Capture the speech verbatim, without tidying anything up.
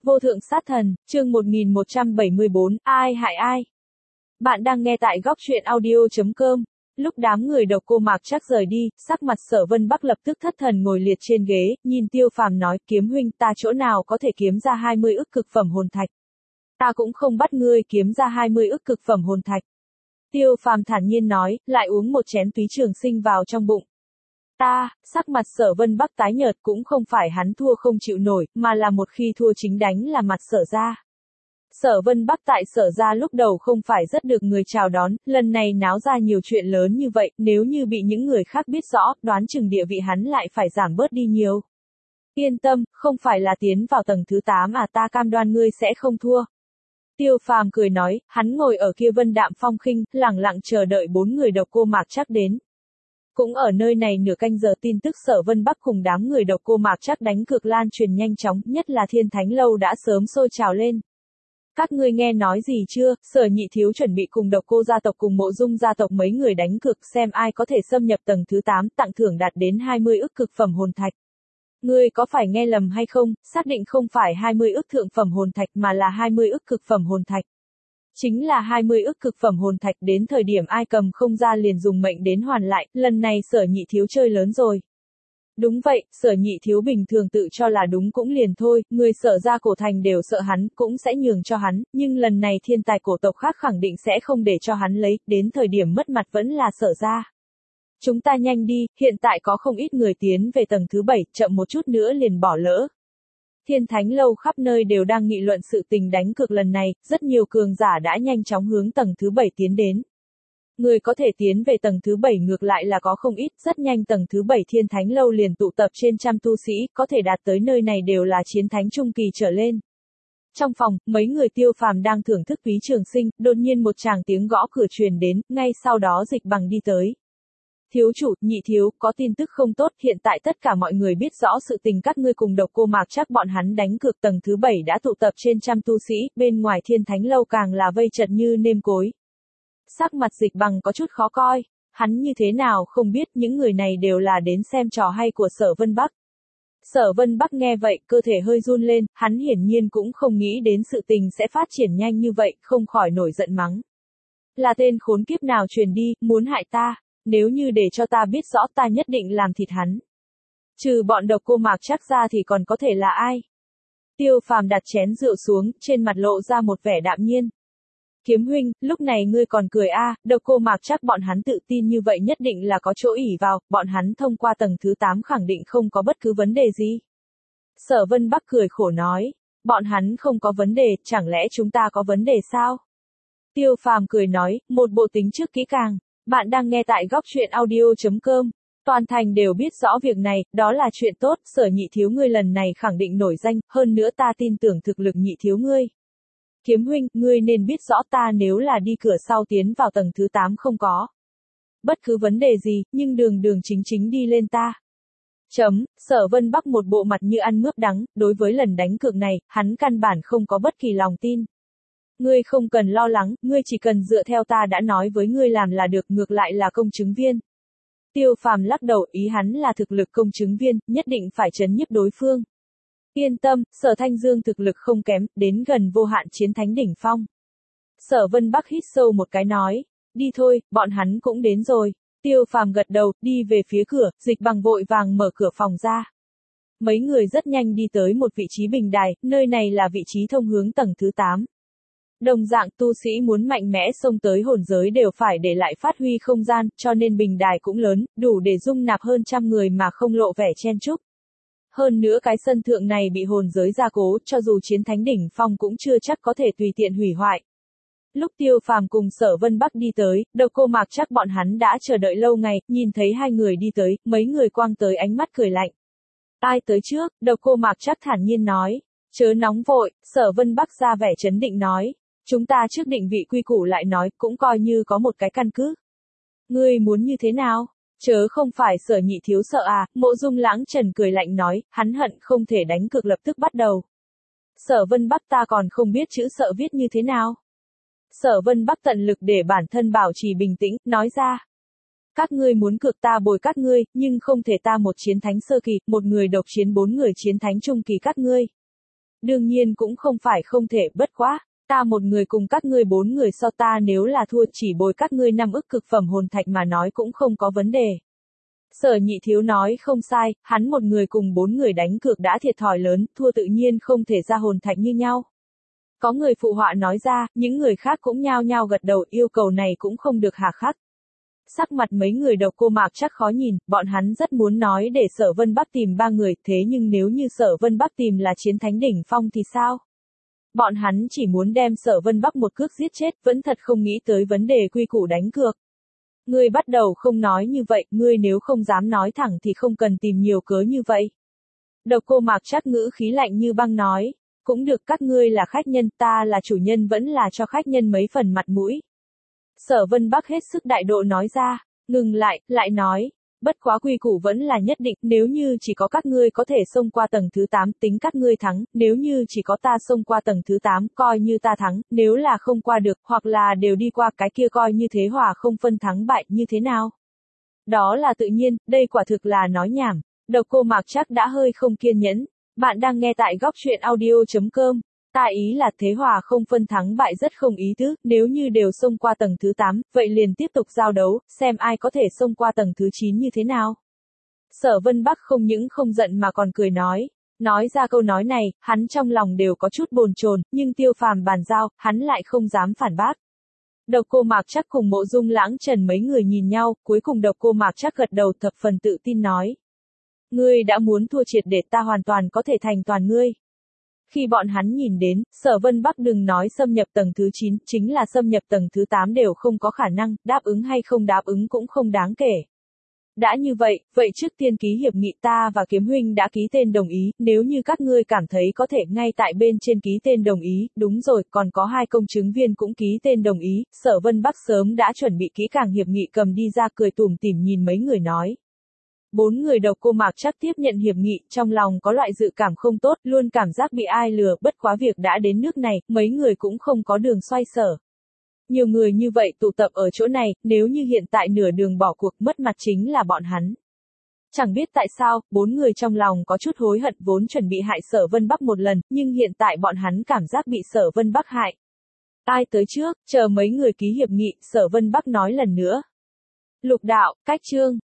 Vô thượng sát thần, chương một nghìn một trăm bảy mươi bốn, ai hại ai? Bạn đang nghe tại góc truyện audio.com. Lúc đám người độc cô Mạc Trác rời đi, sắc mặt Sở Vân Bắc lập tức thất thần ngồi liệt trên ghế, nhìn Tiêu Phàm nói, kiếm huynh, ta chỗ nào có thể kiếm ra hai mươi ức cực phẩm hồn thạch. Ta cũng không bắt ngươi kiếm ra hai mươi ức cực phẩm hồn thạch. Tiêu Phàm thản nhiên nói, lại uống một chén túy trường sinh vào trong bụng. Ta, sắc mặt Sở Vân Bắc tái nhợt, cũng không phải hắn thua không chịu nổi, mà là một khi thua chính đánh là mặt Sở gia. Sở Vân Bắc tại Sở gia lúc đầu không phải rất được người chào đón, lần này náo ra nhiều chuyện lớn như vậy, nếu như bị những người khác biết rõ, đoán chừng địa vị hắn lại phải giảm bớt đi nhiều. Yên tâm, không phải là tiến vào tầng thứ tám à, ta cam đoan ngươi sẽ không thua. Tiêu Phàm cười nói, hắn ngồi ở kia vân đạm phong khinh, lẳng lặng chờ đợi bốn người độc cô Mạc Trác đến. Cũng ở nơi này nửa canh giờ tin tức Sở Vân Bắc cùng đám người độc cô Mạc Trác đánh cược lan truyền nhanh chóng, nhất là Thiên Thánh Lâu đã sớm sôi trào lên. Các ngươi nghe nói gì chưa, Sở Nhị Thiếu chuẩn bị cùng độc cô gia tộc cùng Mộ Dung gia tộc mấy người đánh cược xem ai có thể xâm nhập tầng thứ tám, tặng thưởng đạt đến hai mươi ức cực phẩm hồn thạch. Ngươi có phải nghe lầm hay không, xác định không phải hai mươi ức thượng phẩm hồn thạch mà là hai mươi ức cực phẩm hồn thạch. Chính là hai mươi ức cực phẩm hồn thạch, đến thời điểm ai cầm không ra liền dùng mệnh đến hoàn lại, lần này Sở Nhị Thiếu chơi lớn rồi. Đúng vậy, Sở Nhị Thiếu bình thường tự cho là đúng cũng liền thôi, người Sở gia cổ thành đều sợ hắn, cũng sẽ nhường cho hắn, nhưng lần này thiên tài cổ tộc khác khẳng định sẽ không để cho hắn lấy, đến thời điểm mất mặt vẫn là Sở gia. Chúng ta nhanh đi, hiện tại có không ít người tiến về tầng thứ bảy, chậm một chút nữa liền bỏ lỡ. Thiên Thánh Lâu khắp nơi đều đang nghị luận sự tình đánh cược lần này, rất nhiều cường giả đã nhanh chóng hướng tầng thứ bảy tiến đến. Người có thể tiến về tầng thứ bảy ngược lại là có không ít, rất nhanh tầng thứ bảy Thiên Thánh Lâu liền tụ tập trên trăm tu sĩ, có thể đạt tới nơi này đều là chiến thánh trung kỳ trở lên. Trong phòng, mấy người Tiêu Phàm đang thưởng thức túy trường sinh, đột nhiên một tràng tiếng gõ cửa truyền đến, ngay sau đó Dịch Bằng đi tới. Thiếu chủ, Nhị Thiếu, có tin tức không tốt, hiện tại tất cả mọi người biết rõ sự tình các ngươi cùng độc cô Mạc Trác bọn hắn đánh cược tầng thứ bảy đã tụ tập trên trăm tu sĩ, bên ngoài Thiên Thánh Lâu càng là vây chật như nêm cối. Sắc mặt Dịch Bằng có chút khó coi, hắn như thế nào không biết những người này đều là đến xem trò hay của Sở Vân Bắc. Sở Vân Bắc nghe vậy, cơ thể hơi run lên, hắn hiển nhiên cũng không nghĩ đến sự tình sẽ phát triển nhanh như vậy, không khỏi nổi giận mắng. Là tên khốn kiếp nào truyền đi, muốn hại ta, nếu như để cho ta biết rõ ta nhất định làm thịt hắn. Trừ bọn độc cô Mạc Trác ra thì còn có thể là ai? Tiêu Phàm đặt chén rượu xuống, trên mặt lộ ra một vẻ đạm nhiên. Kiếm huynh, lúc này ngươi còn cười a, à, độc cô Mạc Trác bọn hắn tự tin như vậy nhất định là có chỗ ỷ vào, bọn hắn thông qua tầng thứ tám khẳng định không có bất cứ vấn đề gì. Sở Vân Bắc cười khổ nói, bọn hắn không có vấn đề, chẳng lẽ chúng ta có vấn đề sao? Tiêu Phàm cười nói, một bộ tính trước kỹ càng, bạn đang nghe tại góc truyện audio.com. Toàn thành đều biết rõ việc này, đó là chuyện tốt, Sở Nhị Thiếu ngươi lần này khẳng định nổi danh, hơn nữa ta tin tưởng thực lực Nhị Thiếu ngươi. Kiếm huynh, ngươi nên biết rõ ta nếu là đi cửa sau tiến vào tầng thứ tám không có bất cứ vấn đề gì, nhưng đường đường chính chính đi lên ta. Chấm, Sở Vân Bắc một bộ mặt như ăn mướp đắng, đối với lần đánh cược này, hắn căn bản không có bất kỳ lòng tin. Ngươi không cần lo lắng, ngươi chỉ cần dựa theo ta đã nói với ngươi làm là được, ngược lại là công chứng viên. Tiêu Phàm lắc đầu, ý hắn là thực lực công chứng viên, nhất định phải trấn nhiếp đối phương. Yên tâm, Sở Thanh Dương thực lực không kém, đến gần vô hạn chiến thánh đỉnh phong. Sở Vân Bắc hít sâu một cái nói, đi thôi, bọn hắn cũng đến rồi. Tiêu Phàm gật đầu, đi về phía cửa, Dịch Bằng vội vàng mở cửa phòng ra. Mấy người rất nhanh đi tới một vị trí bình đài, nơi này là vị trí thông hướng tầng thứ tám. Đồng dạng tu sĩ muốn mạnh mẽ xông tới hồn giới đều phải để lại phát huy không gian, cho nên bình đài cũng lớn, đủ để dung nạp hơn trăm người mà không lộ vẻ chen chúc. Hơn nữa cái sân thượng này bị hồn giới gia cố, cho dù chiến thánh đỉnh phong cũng chưa chắc có thể tùy tiện hủy hoại. Lúc Tiêu Phàm cùng Sở Vân Bắc đi tới, độc cô Mạc Trác bọn hắn đã chờ đợi lâu ngày, nhìn thấy hai người đi tới, mấy người quang tới ánh mắt cười lạnh. Ai tới trước, độc cô Mạc Trác thản nhiên nói. Chớ nóng vội, Sở Vân Bắc ra vẻ trấn định nói. Chúng ta trước định vị quy củ lại nói, cũng coi như có một cái căn cứ. Ngươi muốn như thế nào? Chớ không phải Sở Nhị Thiếu sợ à, Mộ Dung Lãng Trần cười lạnh nói, hắn hận không thể đánh cược lập tức bắt đầu. Sở Vân Bắc ta còn không biết chữ sợ viết như thế nào. Sở Vân Bắc tận lực để bản thân bảo trì bình tĩnh, nói ra. Các ngươi muốn cược ta bồi các ngươi, nhưng không thể ta một chiến thánh sơ kỳ, một người độc chiến bốn người chiến thánh trung kỳ các ngươi. Đương nhiên cũng không phải không thể, bất quá. Ta một người cùng các ngươi bốn người so ta nếu là thua chỉ bồi các ngươi năm ức cực phẩm hồn thạch mà nói cũng không có vấn đề. Sở Nhị Thiếu nói không sai, hắn một người cùng bốn người đánh cược đã thiệt thòi lớn, thua tự nhiên không thể ra hồn thạch như nhau. Có người phụ họa nói ra, những người khác cũng nhao nhao gật đầu, yêu cầu này cũng không được hà khắc. Sắc mặt mấy người Độc Cô Mạc chắc khó nhìn, bọn hắn rất muốn nói để Sở Vân Bắc tìm ba người, thế nhưng nếu như Sở Vân Bắc tìm là chiến thánh đỉnh phong thì sao? Bọn hắn chỉ muốn đem Sở Vân Bắc một cước giết chết, vẫn thật không nghĩ tới vấn đề quy củ đánh cược. Ngươi bắt đầu không nói như vậy, ngươi nếu không dám nói thẳng thì không cần tìm nhiều cớ như vậy. Độc Cô Mạc chắc ngữ khí lạnh như băng nói, cũng được, các ngươi là khách nhân, ta là chủ nhân vẫn là cho khách nhân mấy phần mặt mũi. Sở Vân Bắc hết sức đại độ nói ra, ngừng lại, lại nói, bất quá quy củ vẫn là nhất định, nếu như chỉ có các ngươi có thể xông qua tầng thứ tám, tính các ngươi thắng, nếu như chỉ có ta xông qua tầng thứ tám, coi như ta thắng, nếu là không qua được, hoặc là đều đi qua cái kia coi như thế hòa không phân thắng bại, như thế nào? Đó là tự nhiên, đây quả thực là nói nhảm. Độc Cô Mạc chắc đã hơi không kiên nhẫn. Bạn đang nghe tại góc truyện audio chấm com. Ta ý là thế hòa không phân thắng bại rất không ý tứ, nếu như đều xông qua tầng thứ tám, vậy liền tiếp tục giao đấu, xem ai có thể xông qua tầng thứ chín như thế nào. Sở Vân Bắc không những không giận mà còn cười nói. Nói ra câu nói này, hắn trong lòng đều có chút bồn chồn, nhưng Tiêu Phàm bàn giao, hắn lại không dám phản bác. Độc Cô Mạc chắc cùng Mộ Dung Lãng Trần mấy người nhìn nhau, cuối cùng Độc Cô Mạc chắc gật đầu thập phần tự tin nói. Ngươi đã muốn thua triệt để ta hoàn toàn có thể thành toàn ngươi. Khi bọn hắn nhìn đến, Sở Vân Bắc đừng nói xâm nhập tầng thứ chín, chính là xâm nhập tầng thứ tám đều không có khả năng, đáp ứng hay không đáp ứng cũng không đáng kể. Đã như vậy, vậy trước tiên ký hiệp nghị, ta và Kiếm huynh đã ký tên đồng ý, nếu như các ngươi cảm thấy có thể ngay tại bên trên ký tên đồng ý, đúng rồi, còn có hai công chứng viên cũng ký tên đồng ý, Sở Vân Bắc sớm đã chuẩn bị kỹ càng hiệp nghị cầm đi ra cười tủm tỉm nhìn mấy người nói. Bốn người Độc Cô Mạc chắc tiếp nhận hiệp nghị, trong lòng có loại dự cảm không tốt, luôn cảm giác bị ai lừa, bất quá việc đã đến nước này, mấy người cũng không có đường xoay sở. Nhiều người như vậy tụ tập ở chỗ này, nếu như hiện tại nửa đường bỏ cuộc, mất mặt chính là bọn hắn. Chẳng biết tại sao, bốn người trong lòng có chút hối hận vốn chuẩn bị hại Sở Vân Bắc một lần, nhưng hiện tại bọn hắn cảm giác bị Sở Vân Bắc hại. Ai tới trước, chờ mấy người ký hiệp nghị, Sở Vân Bắc nói lần nữa. Lục đạo, cách chương.